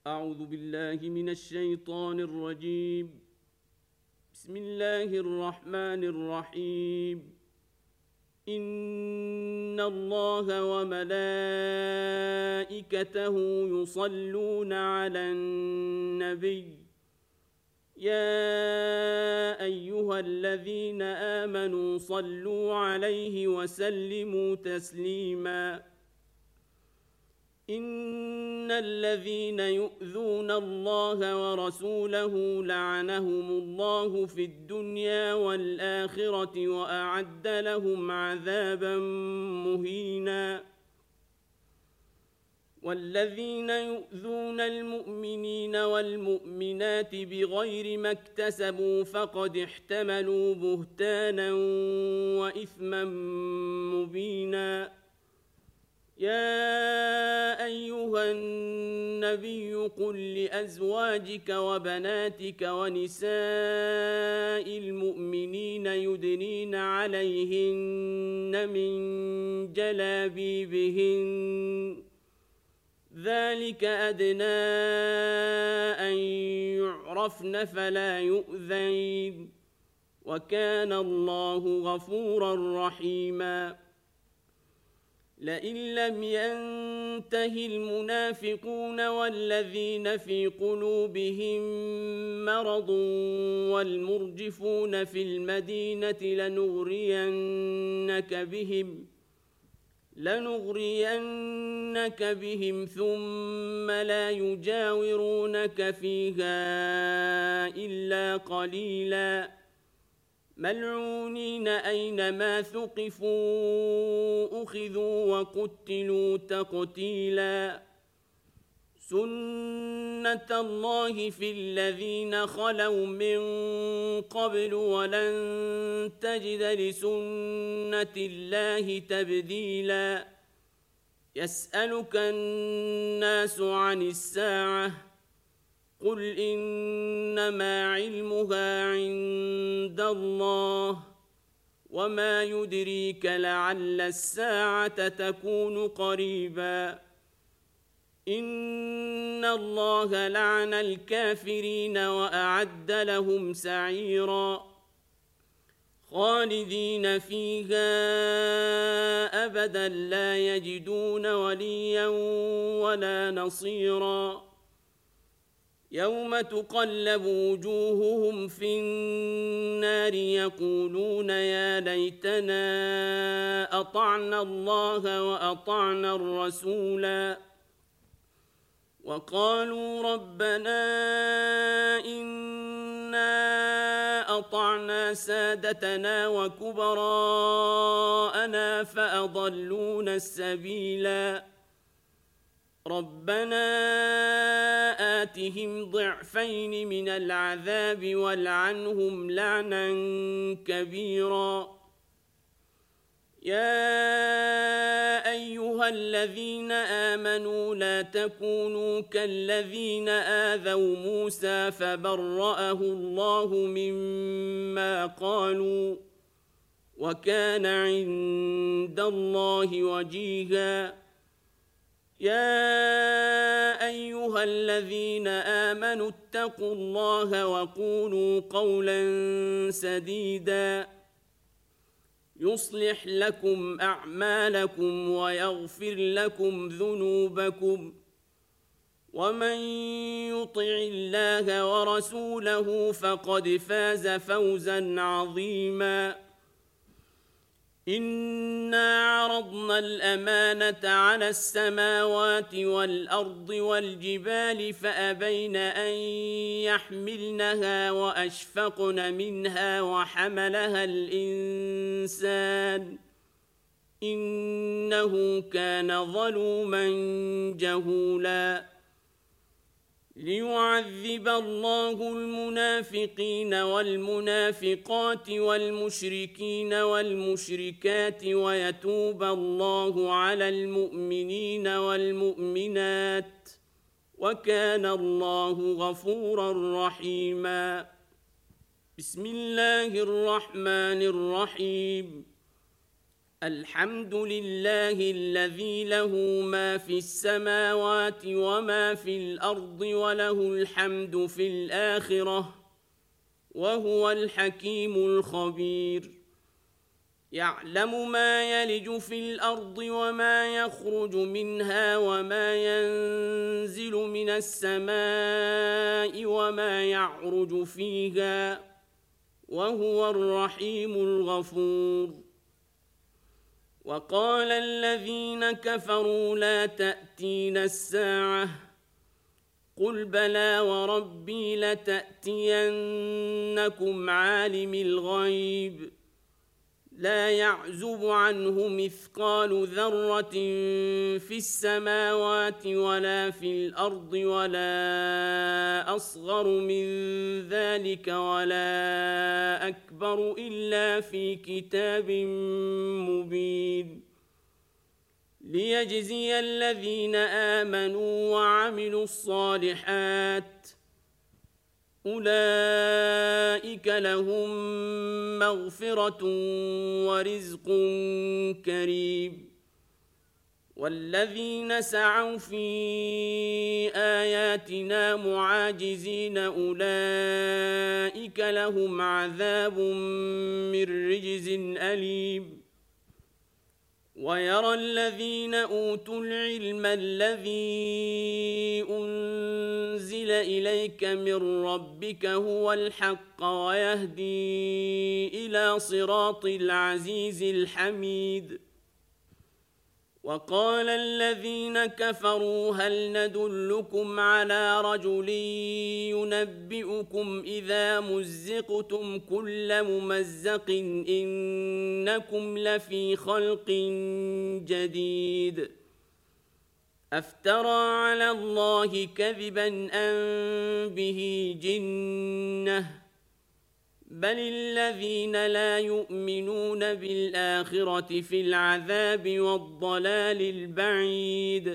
أعوذ بالله من الشيطان الرجيم. بسم الله الرحمن الرحيم. إن الله وملائكته يصلون على النبي يا أيها الذين آمنوا صلوا عليه وسلموا تسليما. إن الذين يؤذون الله ورسوله لعنهم الله في الدنيا والآخرة وأعد لهم عذابا مهينا. والذين يؤذون المؤمنين والمؤمنات بغير ما اكتسبوا فقد احتملوا بهتانا وإثما مبينا. يا أيها النبي قل لأزواجك وبناتك ونساء المؤمنين يدنين عليهن من جلابيبهن ذلك أدنى أن يعرفن فلا يؤذين وكان الله غفورا رحيما. لئن لم ينته المنافقون والذين في قلوبهم مرض والمرجفون في المدينة لنغرينك بهم ثم لا يجاورونك فيها إلا قليلا ملعونين أينما ثقفوا أخذوا وقتلوا تقتيلا. سنة الله في الذين خلوا من قبل ولن تجد لسنة الله تبديلا. يسألك الناس عن الساعة قل إنما علمها عند الله وما يدريك لعل الساعة تكون قريبا. إن الله لعن الكافرين وأعد لهم سعيرا خالدين فيها أبدا لا يجدون وليا ولا نصيرا. يوم تقلب وجوههم في النار يقولون يا ليتنا أطعنا الله وأطعنا الرسولا وقالوا ربنا إنا أطعنا سادتنا وكبراءنا فأضلونا السبيلا. ربنا آتهم ضعفين من العذاب والعنهم لعنا كبيرا. يا أيها الذين آمنوا لا تكونوا كالذين آذوا موسى فبرأه الله مما قالوا وكان عند الله وجيها. يا أيها الذين آمنوا اتقوا الله وقولوا قولا سديدا يصلح لكم أعمالكم ويغفر لكم ذنوبكم ومن يطع الله ورسوله فقد فاز فوزا عظيما. إنا عرضنا الأمانة على السماوات والأرض والجبال فأبين أن يحملنها وأشفقن منها وحملها الإنسان إنه كان ظلوما جهولا. ليعذب الله المنافقين والمنافقات والمشركين والمشركات ويتوب الله على المؤمنين والمؤمنات وكان الله غفورا رحيما. بسم الله الرحمن الرحيم. الحمد لله الذي له ما في السماوات وما في الأرض وله الحمد في الآخرة وهو الحكيم الخبير يعلم ما يلج في الأرض وما يخرج منها وما ينزل من السماء وما يعرج فيها وهو الرحيم الغفور وقال الذين كفروا لا تأتينا الساعة قل بلى وربي لتأتينكم عالم الغيب لا يعزب عنه مثقال ذرة في السماوات ولا في الأرض ولا أصغر من ذلك ولا أكبر إلا في كتاب مبين ليجزي الذين آمنوا وعملوا الصالحات أولئك لهم مغفرة ورزق كريم والذين سعوا في آياتنا معاجزين أولئك لهم عذاب من رجز أليم ويرى الذين أوتوا العلم الذي أنزل إليك من ربك هو الحق ويهدي إلى صراط العزيز الحميد وقال الذين كفروا هل ندلكم على رجل ينبئكم إذا مزقتم كل ممزق إنكم لفي خلق جديد أفترى على الله كذبا أم به جنة بل الذين لا يؤمنون بالآخرة في العذاب والضلال البعيد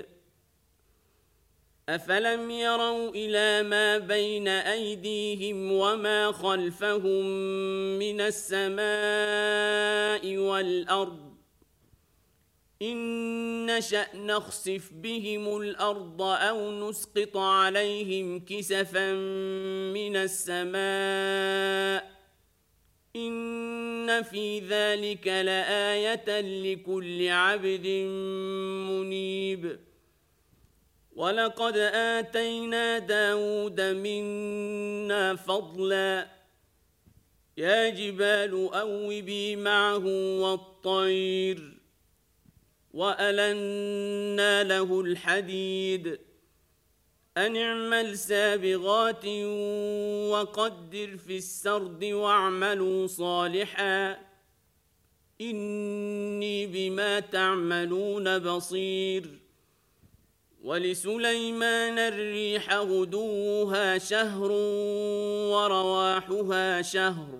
أفلم يروا إلى ما بين أيديهم وما خلفهم من السماء والأرض إن نشأ نخسف بهم الأرض أو نسقط عليهم كسفا من السماء إن في ذلك لآية لكل عبد منيب ولقد آتينا داود منا فضلا يا جبال أوبي معه والطير وألنا له الحديد أن اعمل سابغات وقدر في السرد واعملوا صالحا إني بما تعملون بصير ولسليمان الريح غدوها شهر ورواحها شهر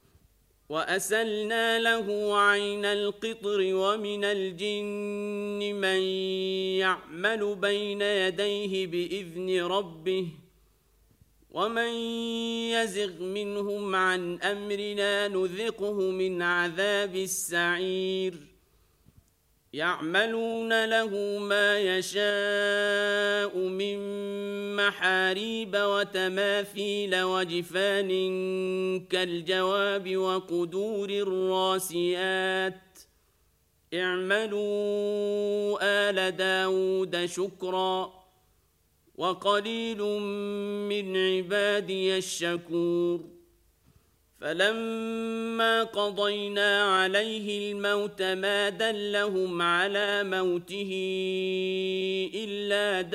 وأسلنا له عين القطر ومن الجن من يعمل بين يديه بإذن ربه ومن يزغ منهم عن أمرنا نذقه من عذاب السعير يعملون له ما يشاء من محاريب وتماثيل وجفان كالجواب وقدور الراسيات اعملوا آل داود شكرا وقليل من عبادي الشكور فلما قضينا عليه الموت ما دلهم على موته إلا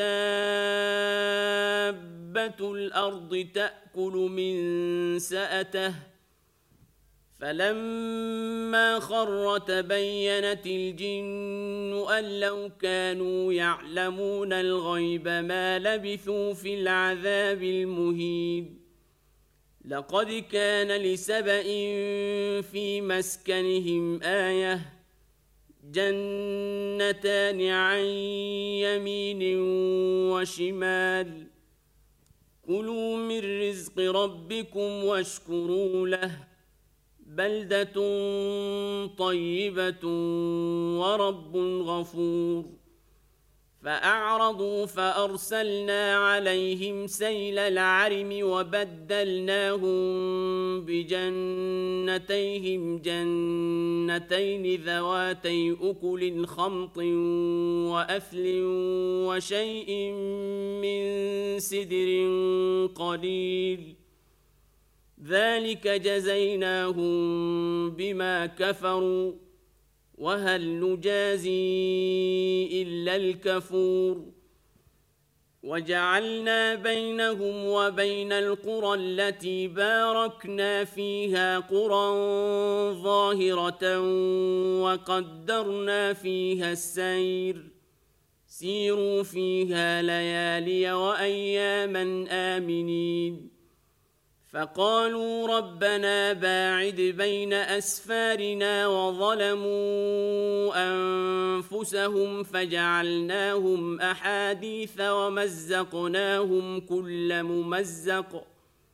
دابة الأرض تأكل من سأته فلما خر تبينت الجن أن لو كانوا يعلمون الغيب ما لبثوا في العذاب المهين لقد كان لسبإ في مسكنهم آية جنتان عن يمين وشمال كلوا من رزق ربكم واشكروا له بلدة طيبة ورب غفور فأعرضوا فأرسلنا عليهم سيل العرم وبدلناهم بجنتيهم جنتين ذواتي أكل خمط وأثل وشيء من سدر قليل ذلك جزيناهم بما كفروا وهل نجازي إلا الكفور وجعلنا بينهم وبين القرى التي باركنا فيها قرى ظاهرة وقدرنا فيها السير سيروا فيها ليالي وأياما آمنين فقالوا ربنا باعد بين أسفارنا وظلموا أنفسهم فجعلناهم أحاديث ومزقناهم كل ممزق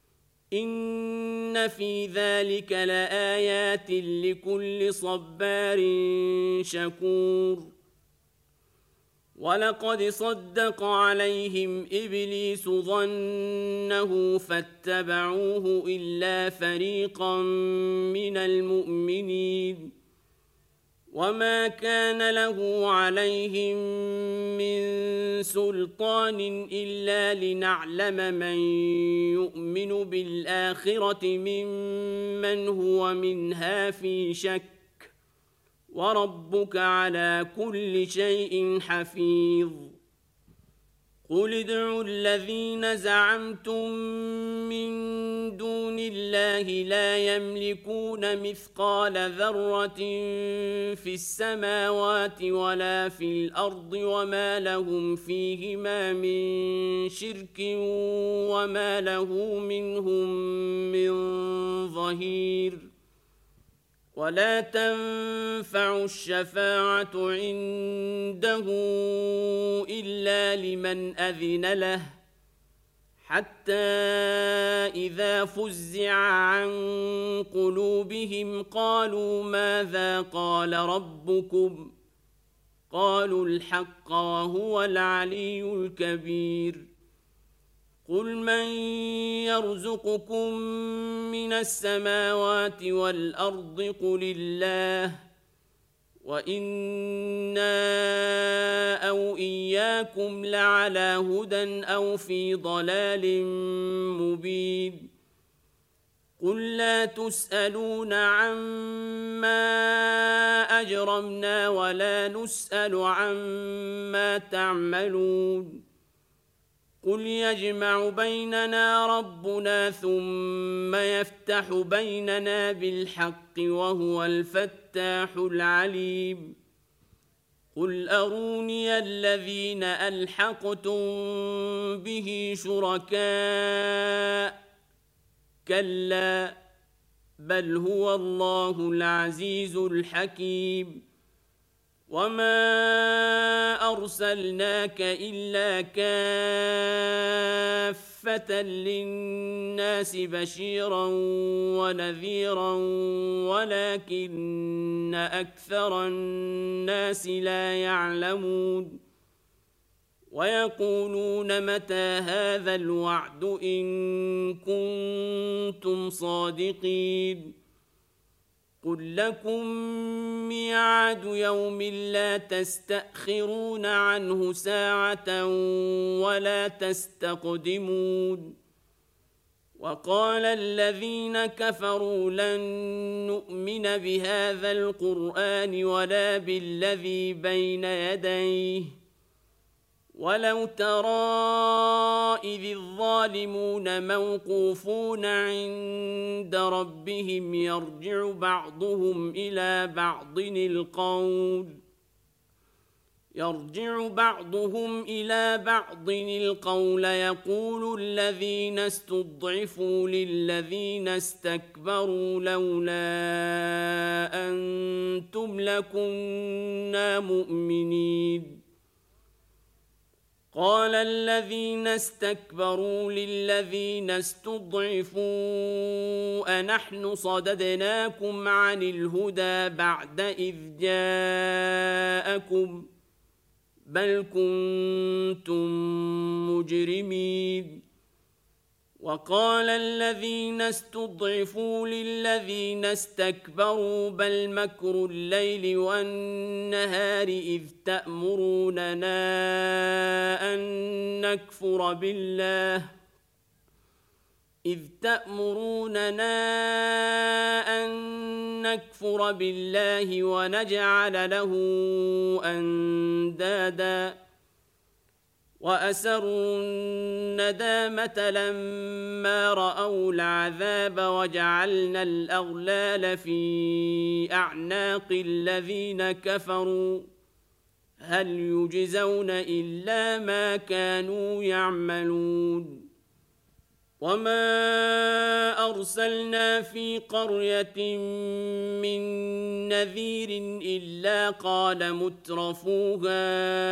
إن في ذلك لآيات لكل صبار شكور ولقد صدق عليهم إبليس ظنه فاتبعوه إلا فريقا من المؤمنين وما كان له عليهم من سلطان إلا لنعلم من يؤمن بالآخرة ممن هو منها في شك وربك على كل شيء حفيظ قل ادعوا الذين زعمتم من دون الله لا يملكون مثقال ذرة في السماوات ولا في الأرض وما لهم فيهما من شرك وما له منهم من ظهير ولا تنفع الشفاعة عنده إلا لمن أذن له حتى إذا فزع عن قلوبهم قالوا ماذا قال ربكم قالوا الحق وهو العلي الكبير قل من يرزقكم من السماوات والأرض قل الله وإنا أو إياكم لعلى هدى أو في ضلال مبين قل لا تسألون عما أجرمنا ولا نسأل عما تعملون قل يجمع بيننا ربنا ثم يفتح بيننا بالحق وهو الفتاح العليم قل أروني الذين ألحقتم به شركاء كلا بل هو الله العزيز الحكيم وما أرسلناك إلا كافة للناس بشيرا ونذيرا ولكن أكثر الناس لا يعلمون ويقولون متى هذا الوعد إن كنتم صادقين قل لكم ميعاد يوم لا تستأخرون عنه ساعة ولا تستقدمون وقال الذين كفروا لن نؤمن بهذا القرآن ولا بالذي بين يديه ولو ترى إذ الظالمون موقوفون عند ربهم يرجع بعضهم إلى بعض القول يقول الذين استضعفوا للذين استكبروا لولا أنتم لكنا مؤمنين وقال الذين استكبروا للذين استضعفوا أنحن صددناكم عن الهدى بعد إذ جاءكم بل كنتم مجرمين وقال الذين استضعفوا للذين استكبروا بل مكر الليل والنهار إذ تأمروننا أن نكفر بالله ونجعل له أندادا وأسروا الندامة لما رأوا العذاب وجعلنا الأغلال في أعناق الذين كفروا هل يجزون إلا ما كانوا يعملون وما أرسلنا في قرية من نذير إلا قال مترفوها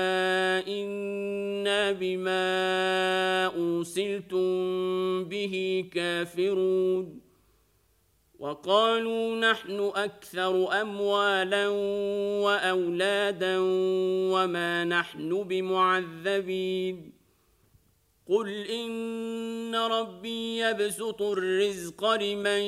إنا بما أرسلتم به كافرون وقالوا نحن أكثر أموالا وأولادا وما نحن بمعذبين قل إن ربي يبسط الرزق لمن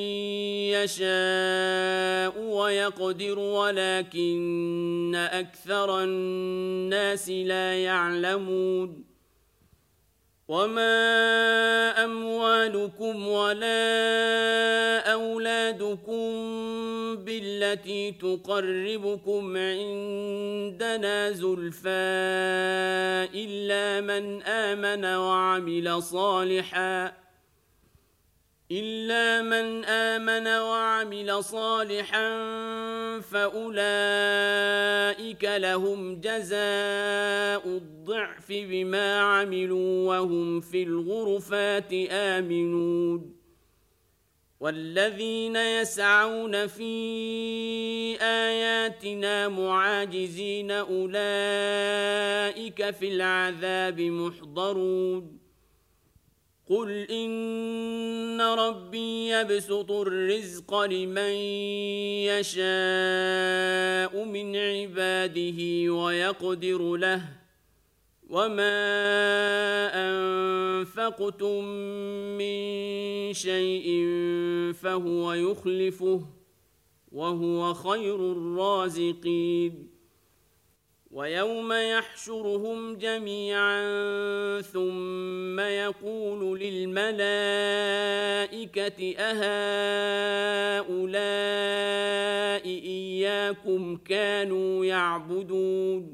يشاء ويقدر ولكن أكثر الناس لا يعلمون وما أموالكم ولا أولادكم بالتي تقربكم عندنا زلفى إلا من آمن وعمل صالحا فأولئك لهم جزاء الضعف بما عملوا وهم في الغرفات آمنون والذين يسعون في آياتنا معاجزين أولئك في العذاب محضرون قل إن ربي يبسط الرزق لمن يشاء من عباده ويقدر له وما أنفقتم من شيء فهو يخلفه وهو خير الرازقين ويوم يحشرهم جميعا ثم يقول للملائكة أهؤلاء إياكم كانوا يعبدون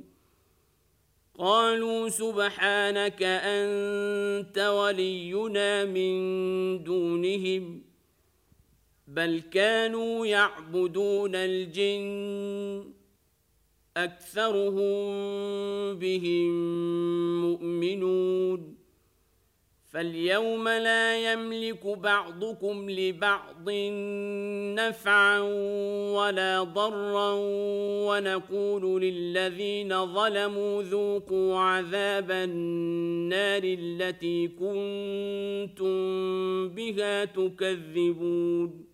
قالوا سبحانك أنت ولينا من دونهم بل كانوا يعبدون الجن أكثرهم بهم مؤمنون فاليوم لا يملك بعضكم لبعض نفعا ولا ضرا ونقول للذين ظلموا ذوقوا عذاب النار التي كنتم بها تكذبون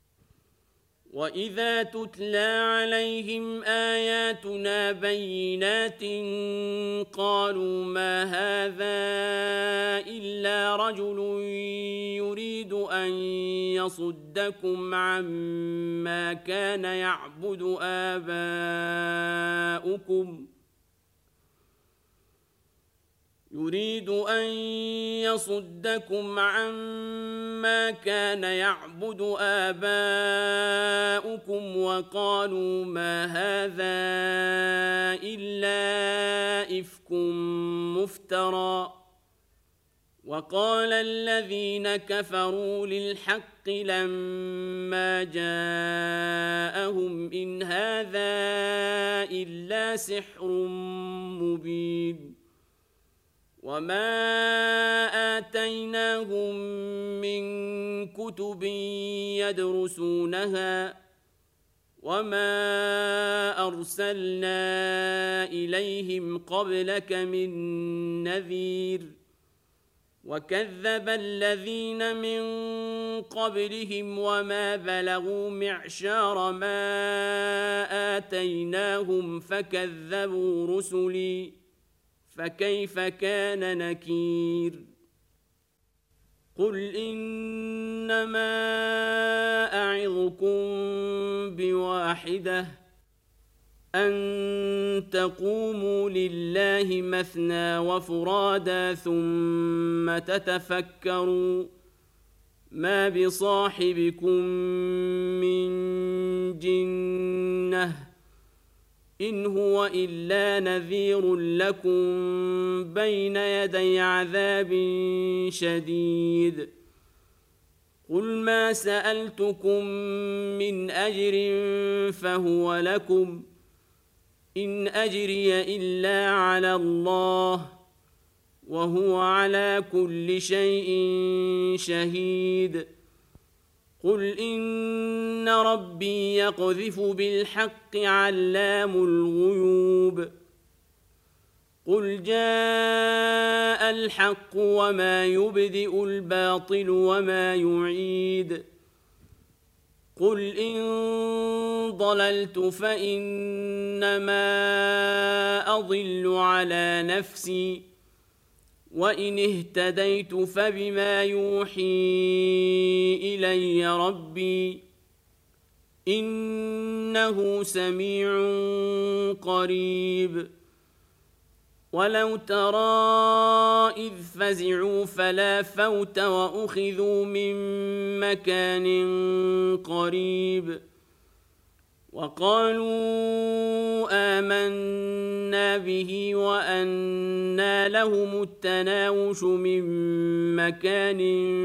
وإذا تتلى عليهم آياتنا بينات قالوا ما هذا إلا رجل يريد أن يصدكم عما كان يعبد آباؤكم وقالوا ما هذا إلا إفك مفترى وقال الذين كفروا للحق لما جاءهم إن هذا إلا سحر مبين وما آتيناهم من كتب يدرسونها وما أرسلنا إليهم قبلك من نذير وكذب الذين من قبلهم وما بلغوا معشار ما آتيناهم فكذبوا رسلي فكيف كان نكير قل إنما أعظكم بواحدة أن تقوموا لله مثنى وفرادا ثم تتفكروا ما بصاحبكم من جنة إن هو إلا نذير لكم بين يدي عذاب شديد قل ما سألتكم من أجر فهو لكم إن أجري إلا على الله وهو على كل شيء شهيد قل إن ربي يقذف بالحق علام الغيوب قل جاء الحق وما يبدئ الباطل وما يعيد قل إن ضللت فإنما أضل على نفسي وإن اهتديت فبما يوحي إلي ربي إنه سميع قريب ولو ترى إذ فزعوا فلا فوت وأخذوا من مكان قريب وقالوا آمنا به وأنى لهم التناوش من مكان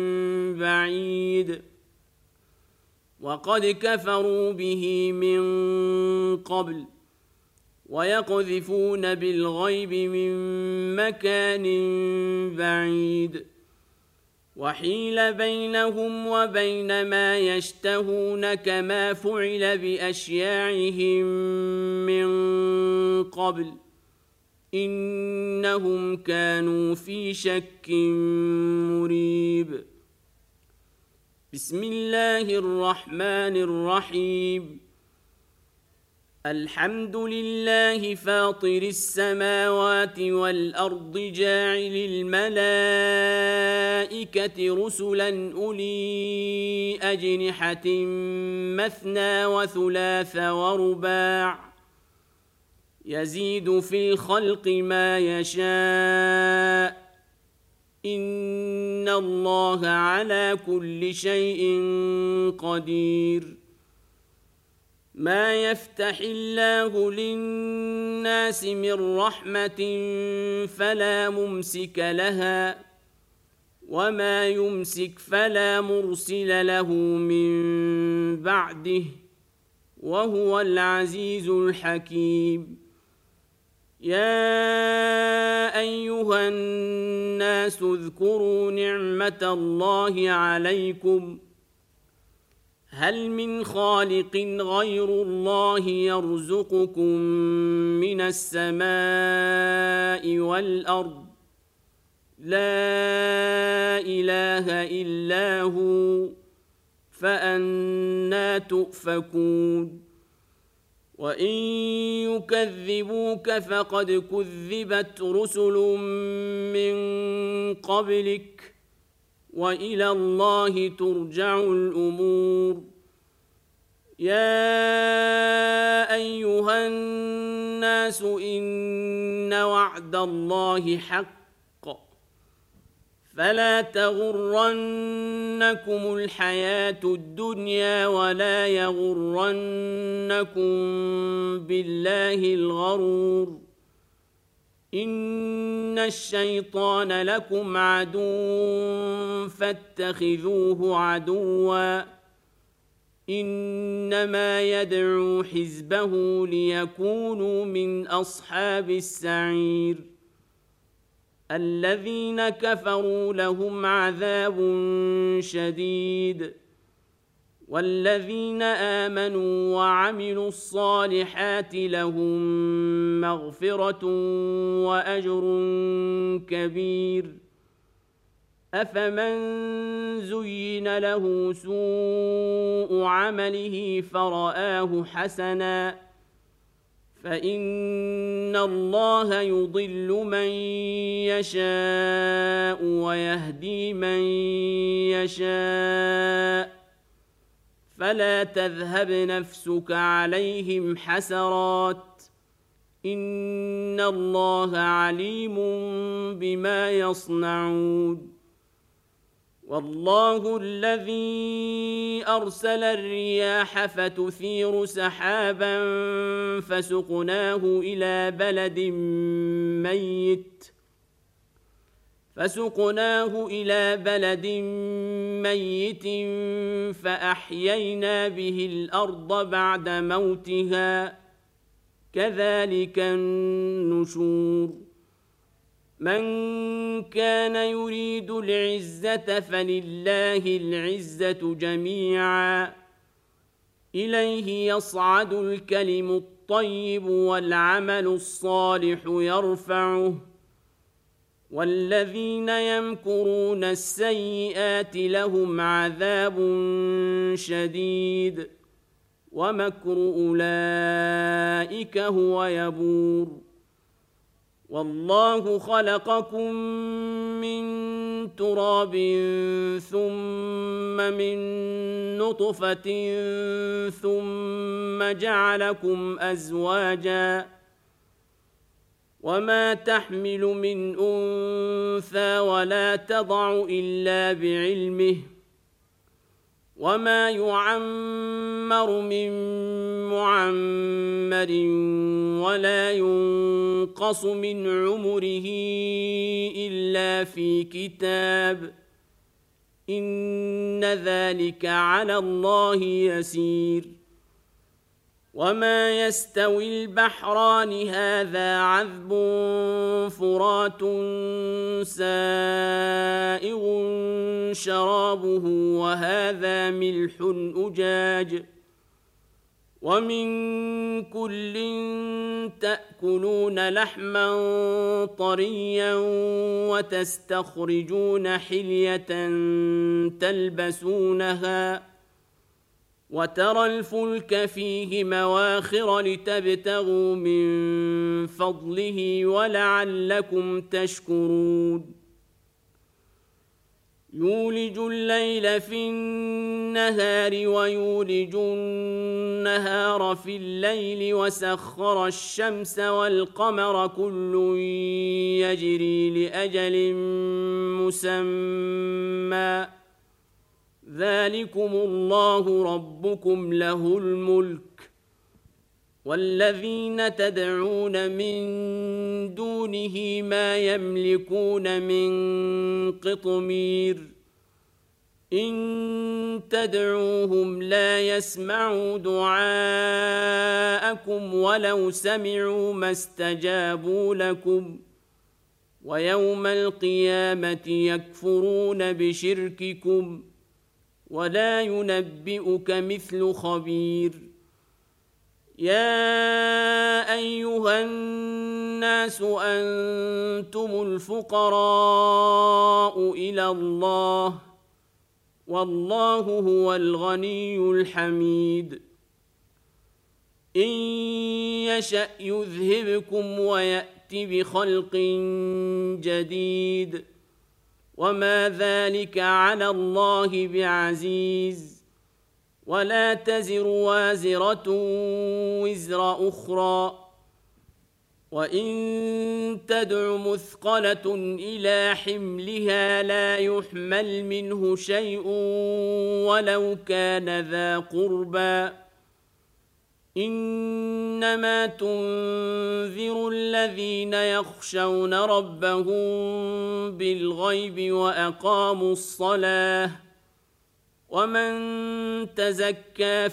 بعيد وقد كفروا به من قبل ويقذفون بالغيب من مكان بعيد وحيل بينهم وبين ما يشتهون كما فعل بأشياعهم من قبل إنهم كانوا في شك مريب بسم الله الرحمن الرحيم الحمد لله فاطر السماوات والأرض جاعل الملائكة رسلا أولي أجنحة مثنى وثلاث ورباع يزيد في الخلق ما يشاء إن الله على كل شيء قدير ما يفتح الله للناس من رحمة فلا ممسك لها وما يمسك فلا مرسل له من بعده وهو العزيز الحكيم يا أيها الناس اذكروا نعمة الله عليكم هل من خالق غير الله يرزقكم من السماء والأرض لا إله إلا هو فأنى تؤفكون وإن يكذبوك فقد كذبت رسل من قبلك وإلى الله ترجع الأمور يا أيها الناس إن وعد الله حق فلا تغرنكم الحياة الدنيا ولا يغرنكم بالله الغرور إن الشيطان لكم عدو فاتخذوه عدوا إنما يدعو حزبه ليكونوا من أصحاب السعير الذين كفروا لهم عذاب شديد والذين آمنوا وعملوا الصالحات لهم مغفرة وأجر كبير. أفمن زين له سوء عمله فرآه حسنا فإن الله يضل من يشاء ويهدي من يشاء فلا تذهب نفسك عليهم حسرات إن الله عليم بما يصنعون. والله الذي أرسل الرياح فتثير سحابا فسقناه إلى بلد ميت فأحيينا به الأرض بعد موتها كذلك النشور. من كان يريد العزة فلله العزة جميعا إليه يصعد الكلم الطيب والعمل الصالح يرفعه والذين يمكرون السيئات لهم عذاب شديد ومكر أولئك هو يبور. والله خلقكم من تراب ثم من نطفة ثم جعلكم أزواجا وما تحمل من أنثى ولا تضع إلا بعلمه وما يعمر من معمر ولا ينقص من عمره إلا في كتاب إن ذلك على الله يسير. وما يستوي البحران هذا عذب فرات سائغ شرابه وهذا ملح أجاج ومن كل تأكلون لحما طريا وتستخرجون حلية تلبسونها وترى الفلك فيه مواخر لتبتغوا من فضله ولعلكم تشكرون. يولج الليل في النهار ويولج النهار في الليل وسخر الشمس والقمر كل يجري لأجل مسمى ذلكم الله ربكم له الملك والذين تدعون من دونه ما يملكون من قطمير إن تدعوهم لا يسمعوا دعاءكم ولو سمعوا ما استجابوا لكم ويوم القيامة يكفرون بشرككم ولا ينبئك مثل خبير. يا أيها الناس أنتم الفقراء إلى الله والله هو الغني الحميد. إن يشأ يذهبكم ويأت بخلق جديد وما ذلك على الله بعزيز. ولا تزر وازرة وزر أخرى وإن تدع مثقلة إلى حملها لا يحمل منه شيء ولو كان ذا قربى إنما تنذر الذين يخشون ربهم بالغيب وأقاموا الصلاة ومن تزكى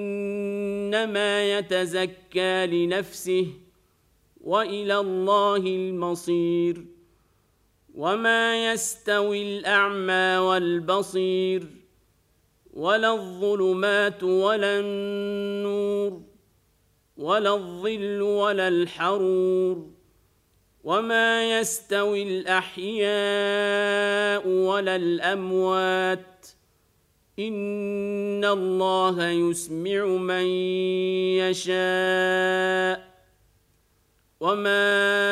فإنما يتزكى لنفسه وإلى الله المصير. وما يستوي الأعمى والبصير ولا الظلمات ولا النور ولا الظل ولا الحرور وما يستوي الأحياء ولا الأموات إن الله يسمع من يشاء وما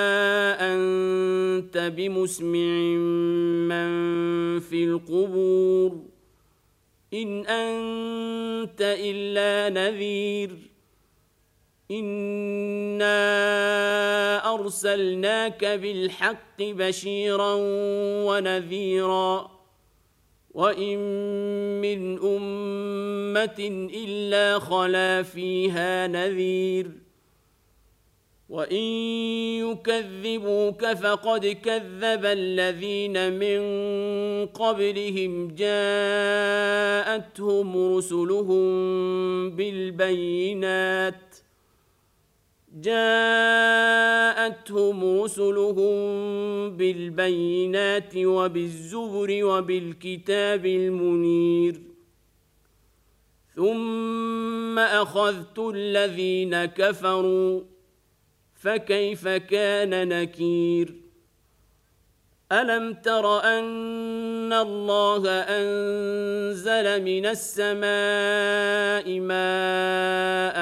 أنت بمسمع من في القبور إن أنت إلا نذير إنا أرسلناك بالحق بشيرا ونذيرا وإن من أمة إلا خلا فيها نذير وإن يكذبوك فقد كذب الذين من قبلهم جاءتهم رسلهم بالبينات وبالزبر وبالكتاب المنير ثم أخذت الذين كفروا فكيف كان نكير ألم تر أن الله أنزل من السماء ماء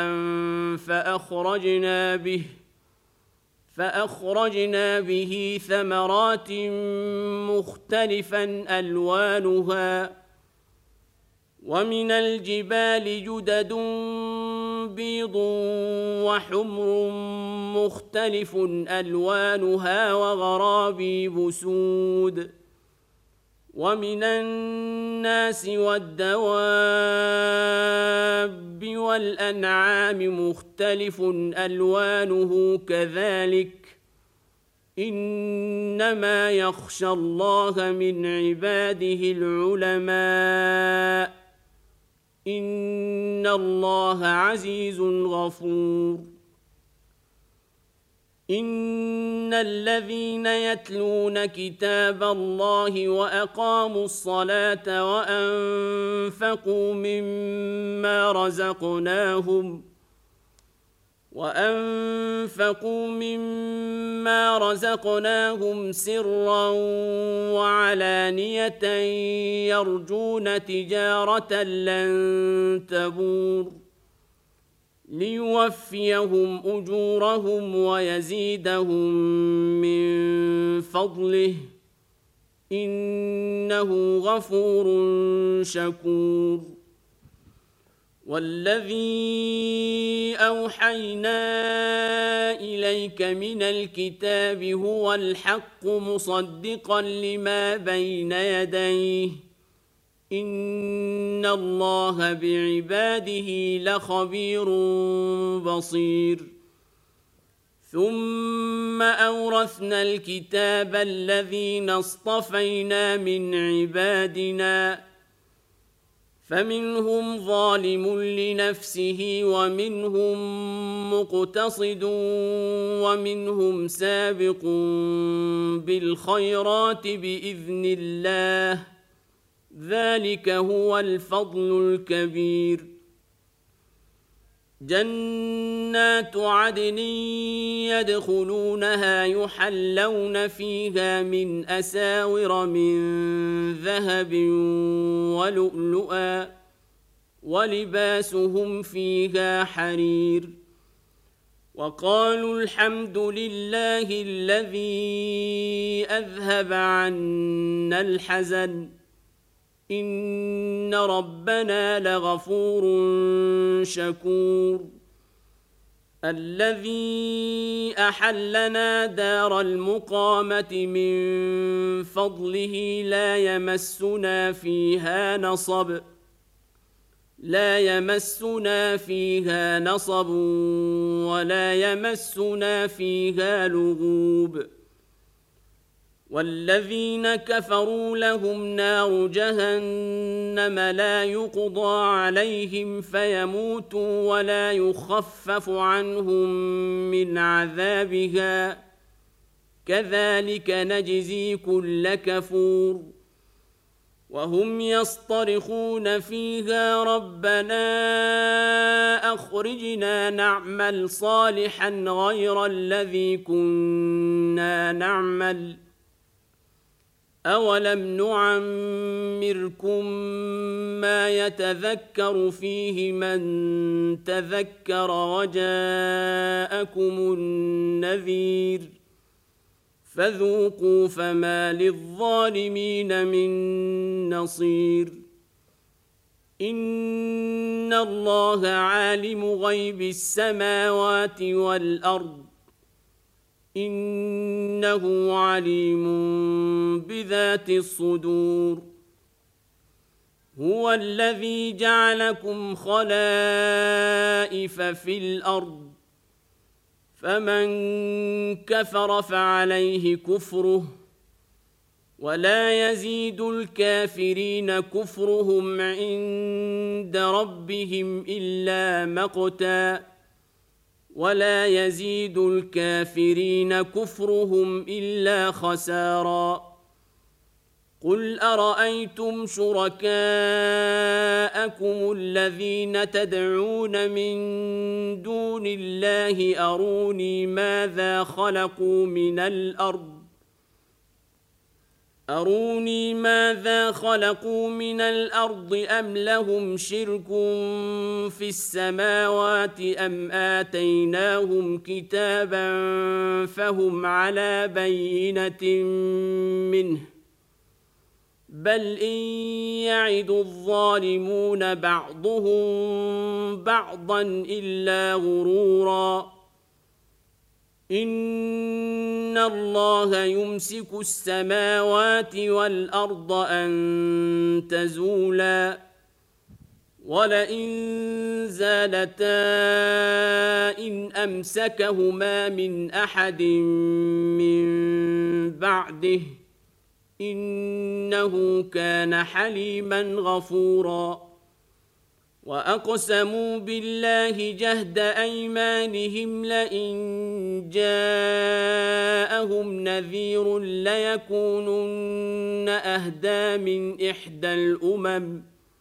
فأخرجنا به ثمرات مختلفا ألوانها ومن الجبال جدد بيض وحمر مختلف ألوانها وغرابيب سود ومن الناس والدواب والأنعام مختلف ألوانه كذلك إنما يخشى الله من عباده العلماء إن الله عزيز غفور إن الذين يتلون كتاب الله وأقاموا الصلاة وأنفقوا مما رزقناهم سرا وعلانية يرجون تجارة لن تبور ليوفيهم أجورهم ويزيدهم من فضله إنه غفور شكور والذي أوحينا إليك من الكتاب هو الحق مصدقا لما بين يديه إن الله بعباده لخبير بصير ثم أورثنا الكتاب الذين اصطفينا من عبادنا فمنهم ظالم لنفسه ومنهم مقتصد ومنهم سابق بالخيرات بإذن الله ذلك هو الفضل الكبير جنات عدن يدخلونها يحلون فيها من أساور من ذهب ولؤلؤا ولباسهم فيها حرير وقالوا الحمد لله الذي أذهب عنا الحزن إن ربنا لغفور شكور الذي أحلنا دار المقامة من فضله لا يمسنا فيها نصب ولا يمسنا فيها لغوب والذين كفروا لهم نار جهنم لا يقضى عليهم فيموتوا ولا يخفف عنهم من عذابها كذلك نجزي كل كفور وهم يصطرخون فيها ربنا أخرجنا نعمل صالحا غير الذي كنا نعمل أولم نعمركم ما يتذكر فيه من تذكر وجاءكم النذير فذوقوا فما للظالمين من نصير إن الله عالم غيب السماوات والأرض إنه عليم بذات الصدور هو الذي جعلكم خلائف في الأرض فمن كفر فعليه كفره ولا يزيد الكافرين كفرهم عند ربهم إلا مقتا ولا يزيد الكافرين كفرهم إلا خسارا قل أرأيتم شركاءكم الذين تدعون من دون الله أروني ماذا خلقوا من الأرض أم لهم شرك في السماوات أم آتيناهم كتابا فهم على بينة منه بل إن يعد الظالمون بعضهم بعضا إلا غرورا إن الله يمسك السماوات والأرض أن تزولا ولئن زالتا إن أمسكهما من أحد من بعده إنه كان حليما غفورا وأقسموا بالله جهد أيمانهم لئن جاءهم نذير ليكونن أهدى من إحدى الأمم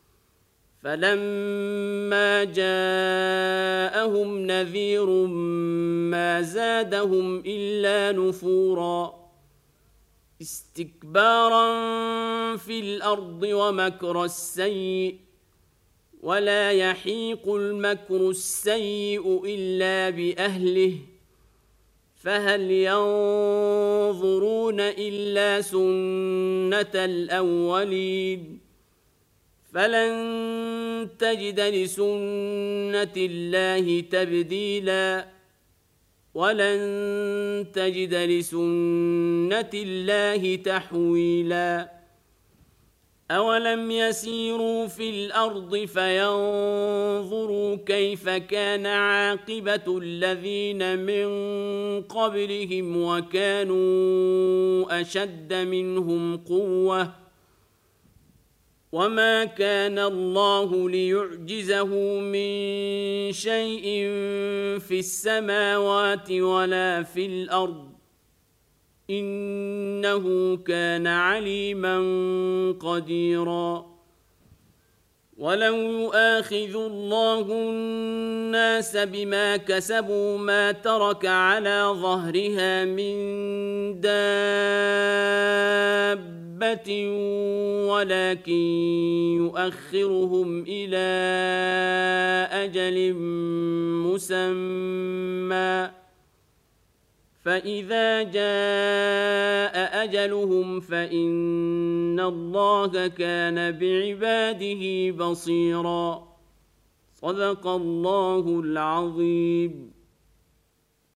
فلما جاءهم نذير ما زادهم إلا نفورا استكبارا في الأرض ومكر السيء ولا يحيق المكر السيء إلا بأهله فهل ينظرون إلا سنة الأولين فلن تجد لسنة الله تبديلا ولن تجد لسنة الله تحويلا أولم يسيروا في الأرض فينظروا كيف كان عاقبة الذين من قبلهم وكانوا أشد منهم قوة وما كان الله ليعجزه من شيء في السماوات ولا في الأرض إنه كان عليما قديرا ولو يؤاخذ الله الناس بما كسبوا ما ترك على ظهرها من دابة ولكن يؤخرهم إلى أجل مسمى فإذا جاء أجلهم فإن الله كان بعباده بصيرا صدق الله العظيم.